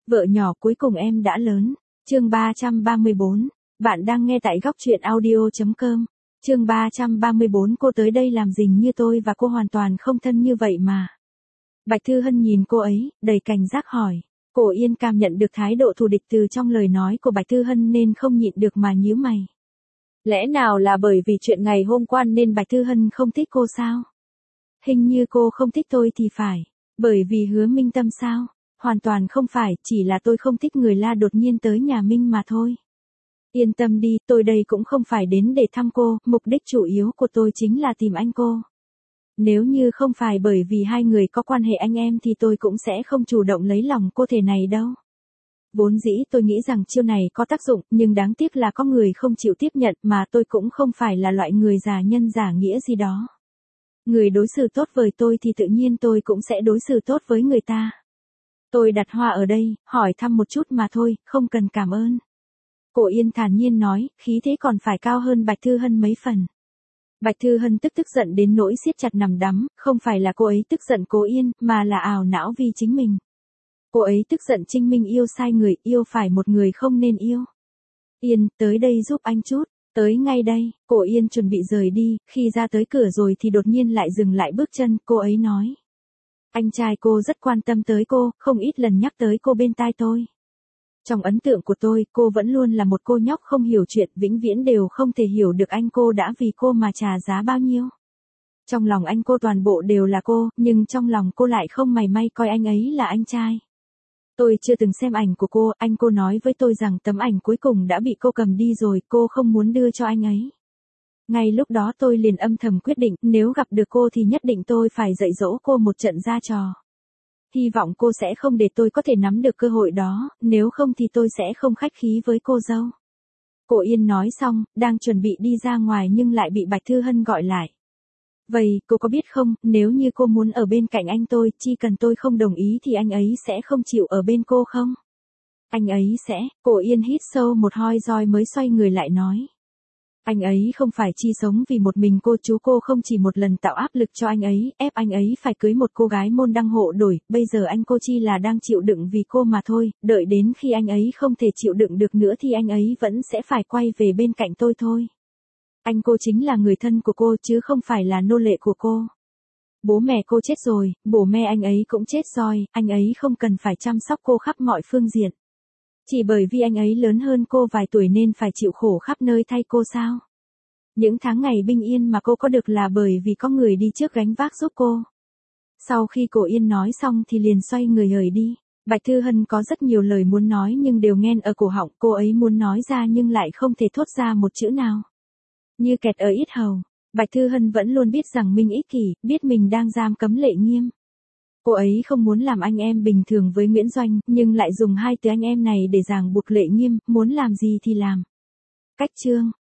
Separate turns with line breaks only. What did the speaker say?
Vợ nhỏ cuối cùng em đã lớn. Chương 334. Bạn đang nghe tại góc truyện audio.com. Chương 334. Cô tới đây làm gì, như tôi và cô hoàn toàn không thân như vậy mà. Bạch Thư Hân nhìn cô ấy, đầy cảnh giác hỏi. Cổ Yên cảm nhận được thái độ thù địch từ trong lời nói của Bạch Thư Hân nên không nhịn được mà nhíu mày. Lẽ nào là bởi vì chuyện ngày hôm qua nên Bạch Thư Hân không thích cô sao? Hình như cô không thích tôi thì phải. Bởi vì Hứa Minh Tâm sao? Hoàn toàn không phải, chỉ là tôi không thích người La đột nhiên tới nhà Minh mà thôi. Yên tâm đi, tôi đây cũng không phải đến để thăm cô, mục đích chủ yếu của tôi chính là tìm anh cô. Nếu như không phải bởi vì hai người có quan hệ anh em thì tôi cũng sẽ không chủ động lấy lòng cô thể này đâu. Vốn dĩ tôi nghĩ rằng chiêu này có tác dụng, nhưng đáng tiếc là có người không chịu tiếp nhận, mà tôi cũng không phải là loại người giả nhân giả nghĩa gì đó. Người đối xử tốt với tôi thì tự nhiên tôi cũng sẽ đối xử tốt với người ta. Tôi đặt hoa ở đây, hỏi thăm một chút mà thôi, không cần cảm ơn. Cổ Yên thản nhiên nói, khí thế còn phải cao hơn Bạch Thư Hân mấy phần. Bạch Thư Hân tức giận đến nỗi siết chặt nằm đấm, không phải là cô ấy tức giận Cổ Yên, mà là ảo não vì chính mình. Cô ấy tức giận Trinh Minh yêu sai người, yêu phải một người không nên yêu. Yên, tới đây giúp anh chút. Tới ngay đây. Cổ Yên chuẩn bị rời đi, khi ra tới cửa rồi thì đột nhiên lại dừng lại bước chân, cô ấy nói. Anh trai cô rất quan tâm tới cô, không ít lần nhắc tới cô bên tai tôi. Trong ấn tượng của tôi, cô vẫn luôn là một cô nhóc không hiểu chuyện, vĩnh viễn đều không thể hiểu được anh cô đã vì cô mà trả giá bao nhiêu. Trong lòng anh cô toàn bộ đều là cô, nhưng trong lòng cô lại không mảy may coi anh ấy là anh trai. Tôi chưa từng xem ảnh của cô, anh cô nói với tôi rằng tấm ảnh cuối cùng đã bị cô cầm đi rồi, cô không muốn đưa cho anh ấy. Ngay lúc đó tôi liền âm thầm quyết định, nếu gặp được cô thì nhất định tôi phải dạy dỗ cô một trận ra trò. Hy vọng cô sẽ không để tôi có thể nắm được cơ hội đó, nếu không thì tôi sẽ không khách khí với cô dâu. Cổ Yên nói xong, đang chuẩn bị đi ra ngoài nhưng lại bị Bạch Thư Hân gọi lại. Vậy, cô có biết không, nếu như cô muốn ở bên cạnh anh tôi, chỉ cần tôi không đồng ý thì anh ấy sẽ không chịu ở bên cô không? Anh ấy sẽ, Cổ Yên hít sâu một hơi rồi mới xoay người lại nói. Anh ấy không phải chi sống vì một mình cô, chú cô không chỉ một lần tạo áp lực cho anh ấy, ép anh ấy phải cưới một cô gái môn đăng hộ đổi, bây giờ anh cô chỉ là đang chịu đựng vì cô mà thôi, đợi đến khi anh ấy không thể chịu đựng được nữa thì anh ấy vẫn sẽ phải quay về bên cạnh tôi thôi. Anh cô chính là người thân của cô chứ không phải là nô lệ của cô. Bố mẹ cô chết rồi, bố mẹ anh ấy cũng chết rồi, anh ấy không cần phải chăm sóc cô khắp mọi phương diện. Chỉ bởi vì anh ấy lớn hơn cô vài tuổi nên phải chịu khổ khắp nơi thay cô sao? Những tháng ngày bình yên mà cô có được là bởi vì có người đi trước gánh vác giúp cô. Sau khi Cổ Yên nói xong thì liền xoay người rời đi. Bạch Thư Hân có rất nhiều lời muốn nói nhưng đều nghẹn ở cổ họng, cô ấy muốn nói ra nhưng lại không thể thốt ra một chữ nào. Như kẹt ở yết hầu. Bạch Thư Hân vẫn luôn biết rằng mình ích kỷ, biết mình đang giam cấm Lệ Nghiêm. Cô ấy không muốn làm anh em bình thường với Nguyễn Doanh, nhưng lại dùng hai từ anh em này để ràng buộc Lệ Nghiêm, muốn làm gì thì làm. Cách chương.